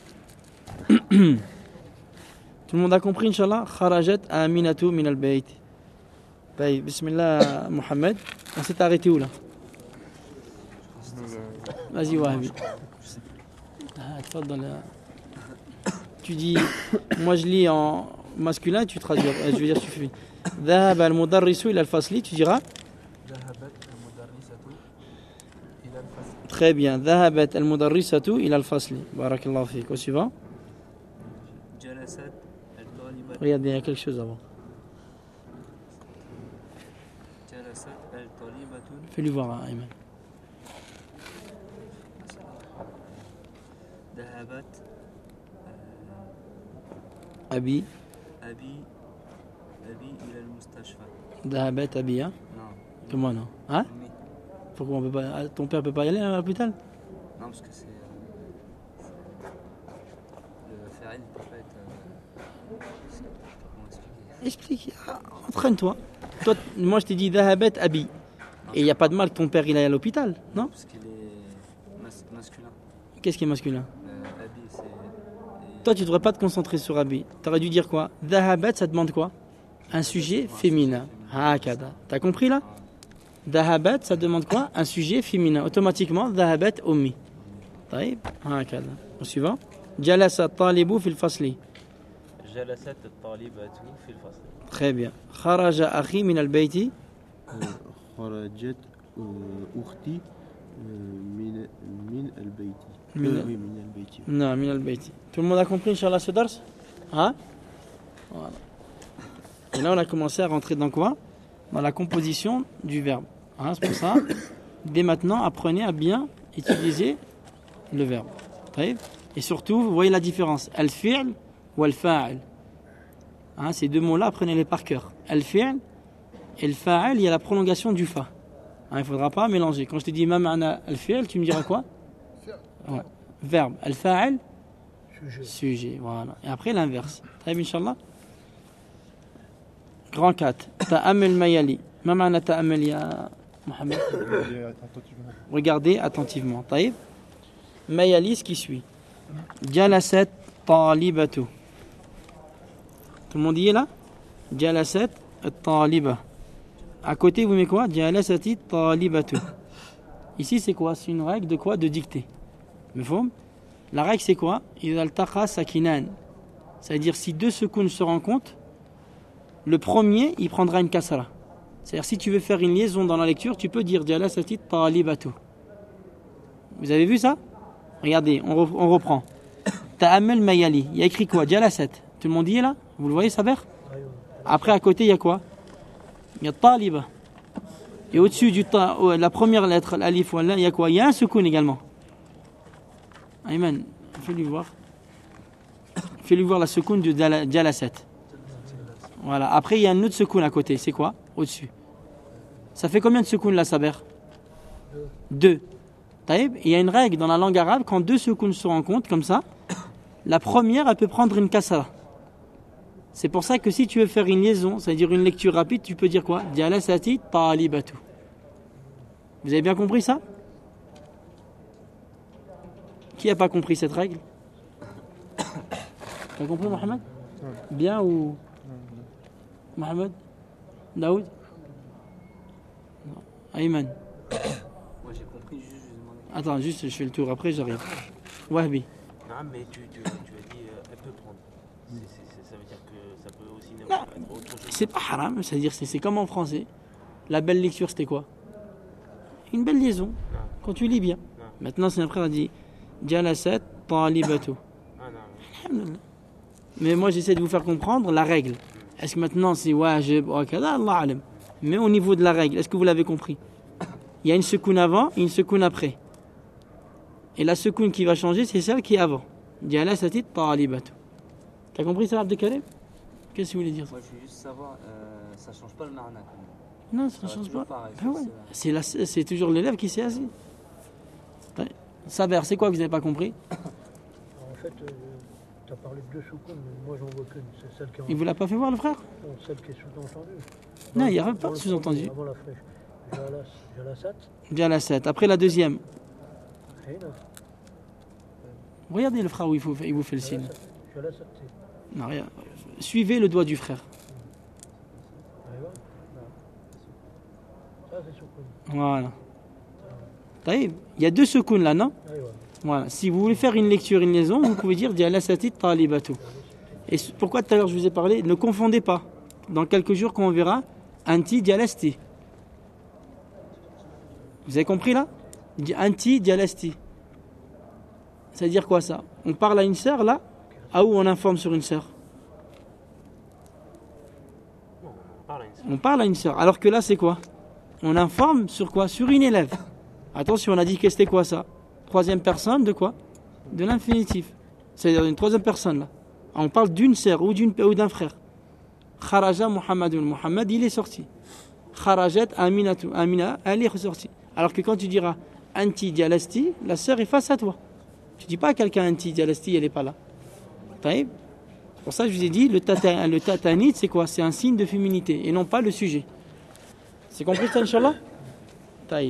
Tout le monde a compris, Inch'Allah? Kharajat aminatu min al-bayt. Taïb. Bismillah, Mohamed. On s'est arrêté où là? Vas-y, Wahabi. Tu dis, moi je lis en masculin, tu traduis. Je veux dire, tu fais. ذهب المدرس إلى الفصل, tu diras. Très bien. ذهبت المدرسة إلى الفصل. بارك الله فيك. Au suivant. Regarde, il y a quelque chose avant. Fais-lui voir, Ayman. ذهبت أبي إلى المستشفى. ذهبت أبي. Non. Comment non? Hein? Pourquoi on peut pas, ton père peut pas y aller à l'hôpital? Non, parce que c'est le fa'il peut pas être. Comment expliquer? Explique. Entraîne-toi. Toi, moi je t'ai dit ذهبت أبي. Et il n'y a pas de mal que ton père il aille à l'hôpital, non? Parce qu'il est masculin. Qu'est-ce qui est masculin? Abi, c'est. Toi, tu ne devrais pas te concentrer sur Abi. Tu aurais dû dire quoi? ذهبت, ça demande quoi? Un sujet féminin. Hakada. T'as compris là? ذهبت, ça demande quoi? Un sujet féminin. Automatiquement, ذهبت أمي. طيب. هكذا. Au suivant. جلس الطالب في الفصل. جلست الطالبة في الفصل. Très bien. خرج أخي من البيت. خرجت أختي من البيت. من البيت. Non, من البيت. Tout le monde a compris, Inch'Allah, ce dars? Hein? Voilà. Et là, on a commencé à rentrer dans quoi? Dans la composition du verbe. Hein, c'est pour ça, dès maintenant, apprenez à bien utiliser le verbe. Et surtout, vous voyez la différence. Al-fi'l ou al-fa'il. Hein, ces deux mots-là, apprenez-les par cœur. Al-fi'l et al-fa'il, il y a la prolongation du fa. Il ne faudra pas mélanger. Quand je te dis ma ma'na al-fi'l, tu me diras quoi? Ouais. Verbe. Al-fa'il, sujet. Voilà. Et après l'inverse. Très bien, Inch'Allah. Grand 4. Ta'ammel mayali. Ma ma'na ta'ammel ya Mohamed? Regardez attentivement. Taïb. Mayali, ce qui suit. Jalasat talibatu. Tout le monde y est là? Jalasat taliba. À côté, vous mettez quoi? Jalasati talibatu. Ici, c'est quoi? C'est une règle de quoi? De dictée. Mefhoum? La règle, c'est quoi? Idha altaqa sakinan. C'est-à-dire, si deux sukun se rencontrent, le premier, il prendra une kasra. C'est-à-dire, si tu veux faire une liaison dans la lecture, tu peux dire Jalasati talibatu. Vous avez vu ça? Regardez, on reprend. Ta'ammel mayali. Il y a écrit quoi? Jalasat. Tout le monde y est là? Vous le voyez, Saber? Après, à côté, il y a quoi? Il y a taliba. Et au-dessus du la première lettre, l'alif ou il y a quoi? Il y a un sukun également. Ayman, fais-lui voir. Fais-lui voir la sukun de Jalasat. Voilà. Après, il y a un autre sukun à côté. C'est quoi? Au-dessus. Ça fait combien de sukun là, Saber? 2. Taïb. Il y a une règle dans la langue arabe, quand deux sukun se rencontrent comme ça, la première, elle peut prendre une kasra. C'est pour ça que si tu veux faire une liaison, c'est-à-dire une lecture rapide, tu peux dire quoi? Jalasati talibatu. Vous avez bien compris ça? Qui n'a pas compris cette règle? Tu as compris, Mohamed? Bien ou... Mohamed? Daoud? Ayman? Moi j'ai compris, juste je demandais. Attends, juste je fais le tour, après j'arrive. Wahbi? Non, mais tu as dit elle peut prendre. Ça veut dire que ça peut aussi Non, être autre chose. c'est pas haram, c'est-à-dire c'est comme en français. La belle lecture, c'était quoi? Une belle liaison, quand tu lis bien. Maintenant, c'est un frère qui a dit Jalasat talibatu. Alhamdulillah. Mais moi, j'essaie de vous faire comprendre la règle. Est-ce que maintenant c'est wajib ou kada? Allah alam. Mais au niveau de la règle, est-ce que vous l'avez compris? Il y a une secoune avant et une secoune après. Et la secoune qui va changer, c'est celle qui est avant. Jalasati talibatu. T'as compris ça, Abdelkarim? Qu'est-ce que vous voulez dire? Moi je veux juste savoir, ça change pas le marna quand même. Non, ça ne change toujours pas. pareil, Ah ouais. C'est toujours l'élève qui s'est assis. Saber, c'est quoi que vous n'avez pas compris? En fait, tu as parlé de deux sukun, mais moi j'en vois qu'une. C'est celle qui est Il vous l'a pas fait voir, le frère? non, celle qui est sous-entendue. Non, il n'y a pas Dans de le sous-entendu. premier, avant la flèche. Jalasat. Bien la 7. Après la deuxième. Hina. Regardez le frère où il vous fait le signe. Jalasat. Non, rien. Suivez le doigt du frère. Aïwa. Ça c'est sukun. Voilà. Taïb. Il y a deux sukun là, non? Aïwa. Voilà. Si vous voulez faire une lecture, une liaison, vous pouvez dire Jalasati talibatu. Et pourquoi tout à l'heure je vous ai parlé? Ne confondez pas. Dans quelques jours, quand on verra, anti dialasti. Vous avez compris là? Anti dialasti. Ça veut dire quoi ça? On parle à une sœur là, à où on informe sur une sœur? On parle à une sœur. Alors que là, c'est quoi? On informe sur quoi? Sur une élève. Attention, on a dit que c'était quoi ça? Troisième personne de quoi? De l'infinitif. C'est-à-dire une troisième personne là. On parle d'une sœur ou d'un frère. Kharaja Muhammadun. Muhammad, il est sorti. Kharajat Aminatu. Amina, elle est ressortie. Alors que quand tu diras anti dialasti, la sœur est face à toi. Tu dis pas à quelqu'un anti dialasti, elle n'est pas là. Taïb. Pour ça, je vous ai dit, le tatanit, c'est quoi? C'est un signe de féminité et non pas le sujet. C'est compris ça, Inch'Allah? Taïb.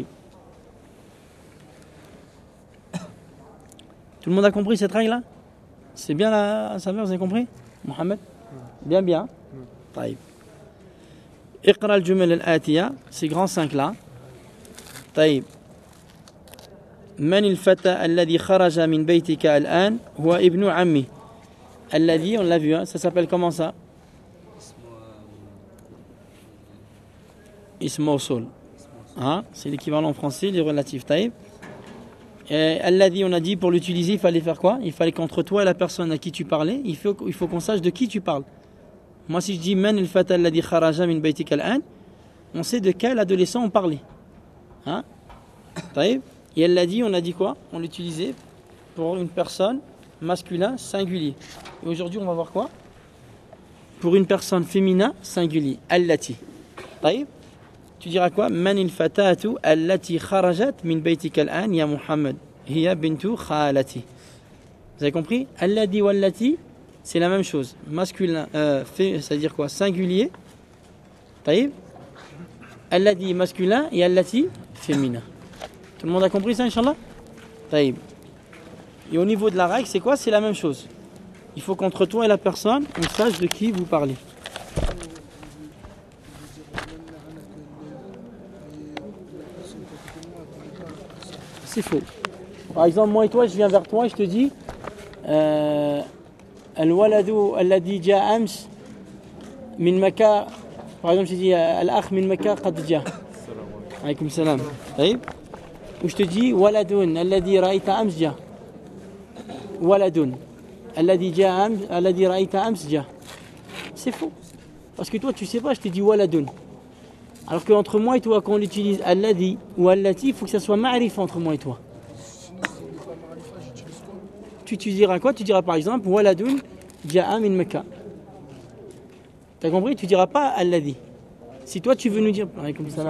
Tout le monde a compris cette règle-là? C'est bien la saveur, vous avez compris? Mohamed? Bien, bien. Taïb. Iqra al-jumal al-atiya, c'est grand 5 là. Taïb. من الفتى الذي خرج من بيتك الآن هو ابن عمي. الذي, on l'a vu, hein, ça s'appelle comment ça? Ism mawsoul. Hein, c'est l'équivalent en français, les relatifs. Taïb. Alladhi, on a dit pour l'utiliser, il fallait faire quoi? Il fallait qu'entre toi et la personne à qui tu parlais, il faut qu'on sache de qui tu parles. Moi, si je dis Man al-fata alladhi kharaja min baytika al-an, on sait de quel adolescent on parlait. Hein? Taïb. Et elle l'a dit, on a dit quoi? On l'utilisait pour une personne masculin singulier. Et aujourd'hui, on va voir quoi? Pour une personne féminin singulier. Allati. Taïb. tu diras quoi? Man al-fatatu allati kharajat min baytika al-an ya Muhammad. Hiya bintu khalati. Vous avez compris? Alladi ou allati, c'est la même chose. Masculin, c'est-à-dire quoi? Singulier. Taïb. Alladi masculin et allati féminin. Tout le monde a compris ça, Inch'Allah? Taïb. Et au niveau de la règle, c'est quoi? C'est la même chose. Il faut qu'entre toi et la personne, on sache de qui vous parlez. C'est faux. Par exemple, moi et toi, je viens vers toi et je te dis Al-waladu alladhi ja'a ams min maka. Par exemple, je te dis Al-akh min maka qad ja'a. Alaykoum salam. Ou je te dis Waladun alladhi ra'ayta ams ja'a. Waladun alladhi ja'a ams alladhi ra'ayta ams ja'a. C'est faux. Parce que toi, tu sais pas, je te dis Waladun. Alors qu'entre moi et toi, quand on utilise alladhi ou allati, il faut que ça soit ma'rif entre moi et toi. Tu diras quoi? Tu diras par exemple Waladun ja'a min Mecca. T'as compris? Tu diras pas alladhi. Si toi tu veux nous dire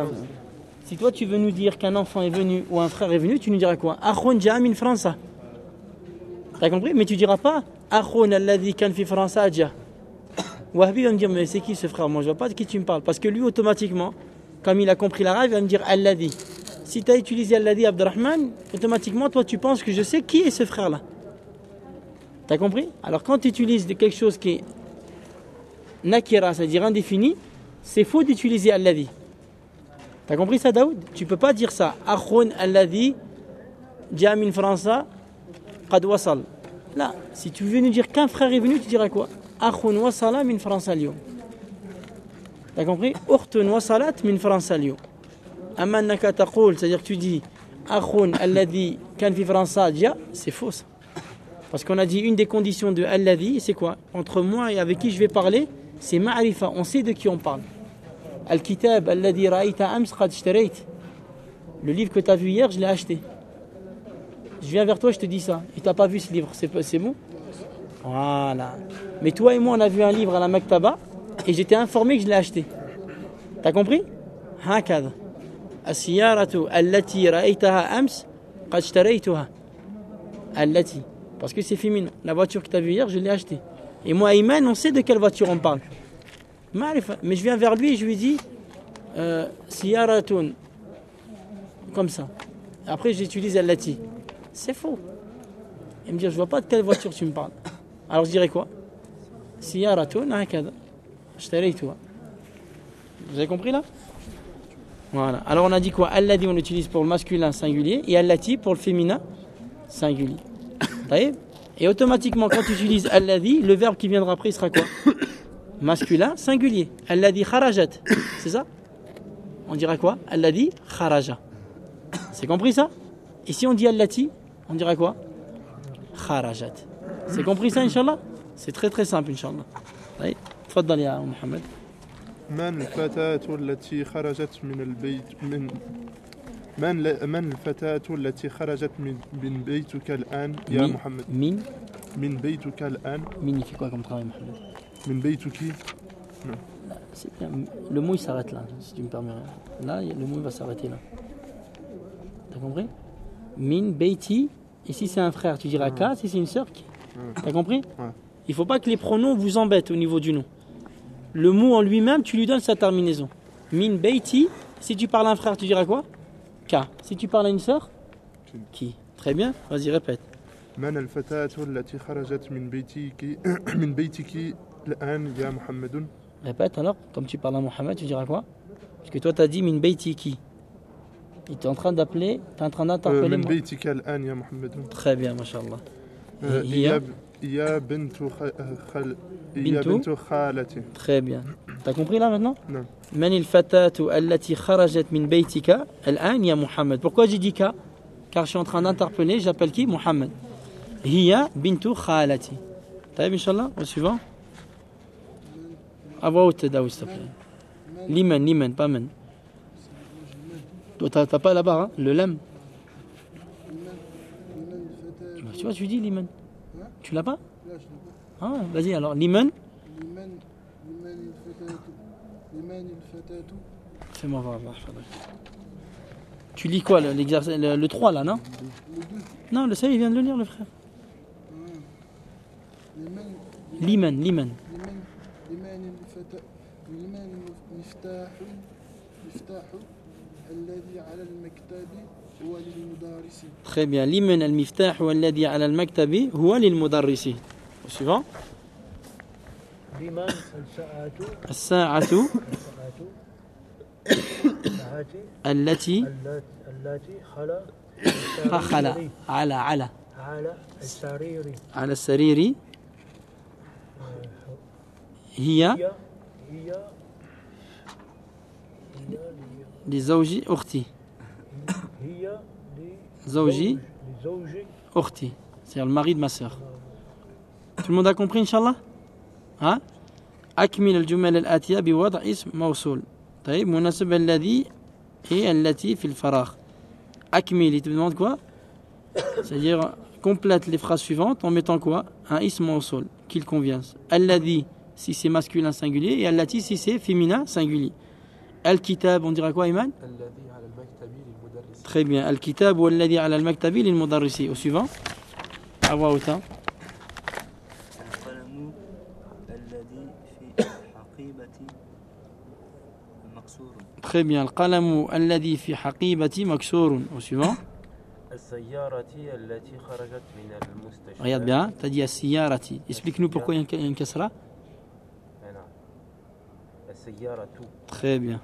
si toi tu veux nous dire qu'un enfant est venu ou un frère est venu, tu nous diras quoi? Akhun ja'a min França. T'as compris? Mais tu diras pas Akhun alladhi kan fi França ja'a. Wahbi va me dire, mais c'est qui ce frère? Moi je vois pas de qui tu me parles. Parce que lui automatiquement, comme il a compris l'arabe, il va me dire alladhi. Si tu as utilisé alladhi Abdurrahman, automatiquement toi tu penses que je sais qui est ce frère là. T'as compris? Alors quand tu utilises quelque chose qui est nakira, c'est-à-dire indéfini, c'est faux d'utiliser alladhi. T'as compris ça, Daoud? Tu peux pas dire ça. Akhun alladhi ja'a min França qad wasal. Là, si tu veux nous dire qu'un frère est venu, tu diras quoi? Akhun wasala min França al-yawm. T'as compris? Ukhtun wasalat min França al-yawm. Amma annaka taqul, c'est-à-dire que tu dis Akhun alladhi kan fi França ja'a, c'est faux ça. Parce qu'on a dit une des conditions de alladhi, c'est quoi? Entre moi et avec qui je vais parler, c'est ma'rifa, on sait de qui on parle. Al-kitab alladhi ra'ayta ams qad ishtarayt. Le livre que tu as vu hier, je l'ai acheté. Je viens vers toi, je te dis ça. Et tu n'as pas vu ce livre, c'est bon? Voilà. Mais toi et moi, on a vu un livre à la Maktaba et j'étais informé que je l'ai acheté. T'as compris? Hakad. As-siyaratu allati ra'aytaha ams qad ishtaraytuha. Allati. Parce que c'est féminin. La voiture que tu as vue hier, je l'ai achetée. Et moi, Ayman, on sait de quelle voiture on parle. Mais je viens vers lui et je lui dis Siyaratun. Comme ça. Après, j'utilise Allati. C'est faux. Il me dit, je vois pas de quelle voiture tu me parles. Alors je dirais quoi? Siyaratun, hakada. Ishtaraytuha. Vous avez compris là? Voilà. Alors on a dit quoi? Alladhi, on l'utilise pour le masculin singulier et Allati pour le féminin singulier. Et automatiquement, quand tu utilises alladhi, le verbe qui viendra après sera quoi? Masculin, singulier. Alladhi kharajat. C'est ça? On dira quoi? Alladhi kharaja. C'est compris ça? Et si on dit allati, on dira quoi? Kharajat. C'est compris ça, Inch'Allah? C'est très très simple, Inch'Allah. Tfaddal ya Mohamed. من الفتاة التي خرجت من البيت من الفتاة التي خرجت من بيتك الآن يا محمد؟ من بيتك الآن. Min, il fait quoi comme travail, Mohamed? من بيتك. C'est bien. Le mot il s'arrête là, si tu me permets. Là, le mot il va s'arrêter là. T'as compris? Min beiti. Ici c'est un frère, tu diras ka. Si c'est une sœur, qui. T'as compris? Il faut pas que les pronoms vous embêtent au niveau du nom. Le mot en lui-même, tu lui donnes sa terminaison. Min beiti. Si tu parles à un frère, tu diras quoi? Ka. Si tu parles à une sœur, qui. Très bien. Vas-y, répète. من الفتاة التي خرجت من بيتك الآن يا محمد؟ Répète alors, comme tu parles à Mohamed, tu diras quoi? Parce que toi tu as dit min baytiki. Il est en train d'appeler, tu es en train d'interpeller من بيتك الآن يا محمد. Très bien, mashallah. يا بنت خالتي. Très bien. T'as compris là maintenant? Non. من الفتاة التي خرجت من بيتك الآن يا محمد. Pourquoi j'ai dit ka? Car je suis en train d'interpeller, j'appelle qui? Mohamed. Hiya bintu khalati. Taïb, Inch'Allah, au suivant. À voix haute, Daoud, s'il te plaît. Liman, pas men. Toi, t'as pas là-bas, hein, le lem. Tu vois, tu dis liman. Tu l'as pas? Ah, vas-y, alors, liman. Fais-moi voir. Tu lis quoi, le 3 là, non? Non, ça il vient de le lire, le frère. Liman. لمن المفتاح الذي على المكتب هو للمدرس. Très bien. Liman al-miftah alladhi ala al-maktabi huwa lil-mudarrisi. Au suivant. لمن الساعة الساعة التي خلا على السرير هي لزوج أختي زوجي أختي c'est le mari de ma sœur. Tout le monde a compris Inch'Allah? ها أكمل الجمل الآتية بوضع اسم موصول. طيب مناسب الذي هي التي في الفراغ. أكمل, il te demande quoi? C'est-à-dire complète les phrases suivantes en mettant quoi? Un ism mawsoul qui le convient. Alladhi si c'est masculin singulier et allati si c'est féminin singulier. Al-kitab, on dira quoi, Iman? Très bien. Al-kitab ou alladhi ala al-maktabi lil mudarrisi. Au suivant. À voix haute. Très bien. Al-qalamu alladhi fi haqibati maksourun. Au suivant. Regarde bien, tu as dit as-siyarati. Explique-nous pourquoi il y a une kasra. Très bien.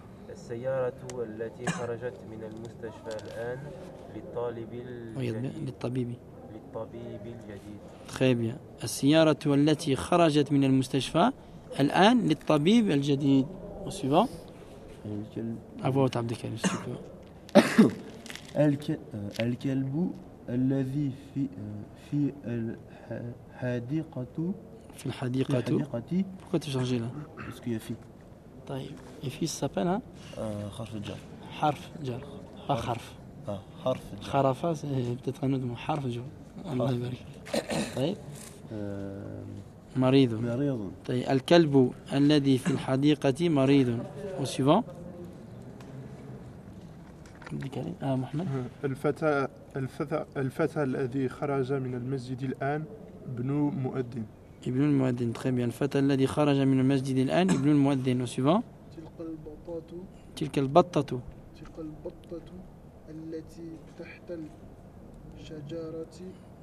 Très bien. السيارة التي خرجت من المستشفى الآن للطبيب الجديد. Au suivant. À voix haute, Abdelkarim, s'il te plaît. الكلب الذي في الحديقة في الحديقة. Pourquoi tu as changé là? Parce qu'il y a fi. طيب. Et fils s'appelle hein? حرف الجر. حرف جر. Pas حرف. حرف الجر. خرافة c'est peut-être un autre mot. حرف جر. الله يبارك. طيب. مريض. طيب. الكلب الذي في الحديقة مريض. Au suivant. محمد. الفتى الذي خرج من المسجد الآن ابن مؤذن. ابن المؤذن. Très bien. الفتى الذي خرج من المسجد الآن ابن المؤذن. Au suivant. تلك البطة التي تحت الشجرة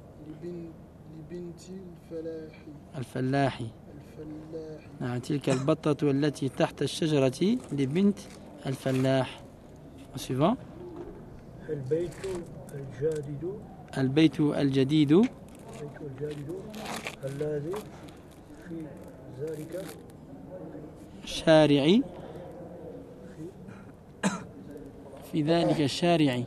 لبنت الفلاح. نعم. تلك البطة التي تحت الشجرة لبنت الفلاح. Au suivant. البيت الجديد الذي في ذلك شارع في ذلك الشارع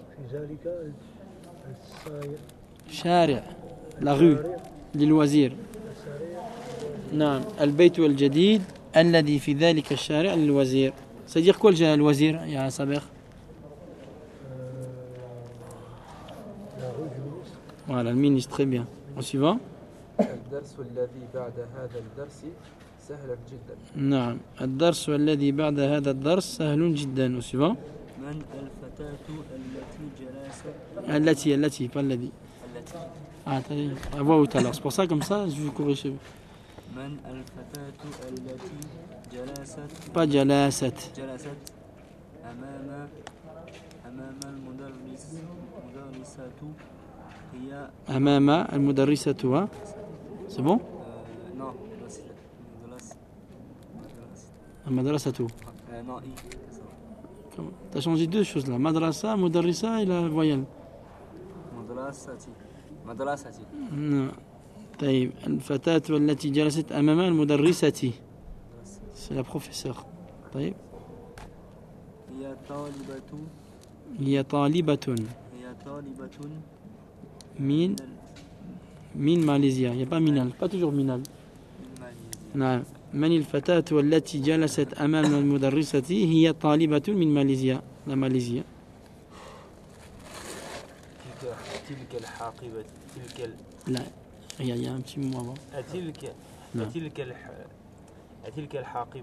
شارع la rue للوزير. نعم. البيت الجديد الذي في ذلك الشارع للوزير. C'est-à-dire quoi le الوزير يا صابر؟ Voilà, le ministre, très bien. Au suivant. الدرس الذي بعد هذا الدرس سهل جدا. نعم. الدرس الذي بعد هذا الدرس سهل جدا. Au suivant. من الفتاة التي جلست التي pas الذي. Ah, à voix haute alors. C'est pour ça, comme ça, je vais corriger. من الفتاة التي جلست. Pas جلست. جلست أمام المدرسة هي. أمام المدرسة. C'est bon? Non. المدرسة. Non. Tu as changé deux choses là. Madrasa, mudarrisa et la voyelle. مدرستي. نعم. طيب. الفتاة التي جلست أمام المدرسة. C'est la professeure. طيب. هي طالبة. من ماليزيا. Il n'y a pas Minal. Pas toujours Minal. نعم. من الفتاة التي جلست أمام المدرسة هي طالبة من ماليزيا. لا ماليزيا. تلك الحاقبة. لا. Il y a un petit mot avant. أتلك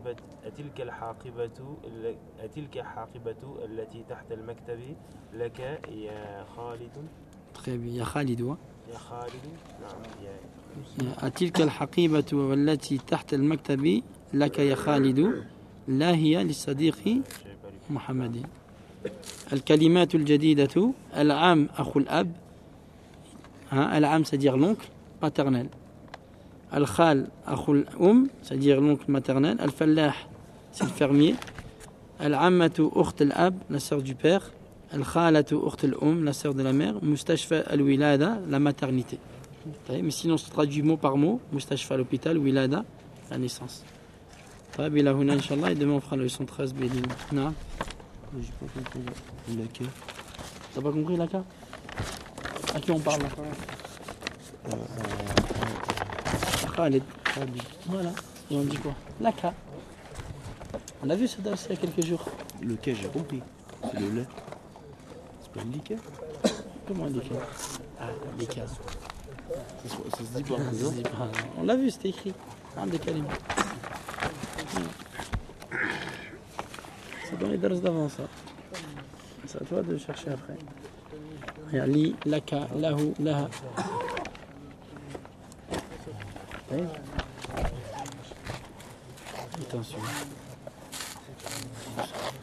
الحاقبة التي تحت المكتب لك يا خالد. Très bien. يا خالد يا خالد. نعم. أتلك الحقيبة والتي تحت المكتب لك يا خالد لا هي للصديق محمد. الكلمات الجديدة العام أخو الأب. العام c'est-à-dire l'oncle paternel. الخال أخو الأم c'est-à-dire l'oncle maternel. الفلاح c'est le fermier. العمة أخت الأب la sœur du père. الخالة أخت الأم la sœur de la mère. مستشفى الولادة la maternité. Mais sinon on se traduit mot par mot. مستشفى l'hôpital, wilada la naissance. طيب إلى هنا إن شاء الله. Et demain on fera la leçon 13 بإذن الله. نعم. J'ai pas compris. Laquelle? T'as pas compris Laka? À qui on parle là? Khalid. Voilà. Et on dit quoi? Laka. On a vu ça dans il y a quelques jours. Le quai, j'ai compris. C'est le lait. C'est pas une liqueur? Comment un liqueur? Ah, liqueur. Ça se dit pas. Ça se dit pas. On l'a vu, c'était écrit. Un des kalim. C'est dans les dars d'avant ça. C'est à toi de chercher après. Li, laka, lahu, laha. Attention.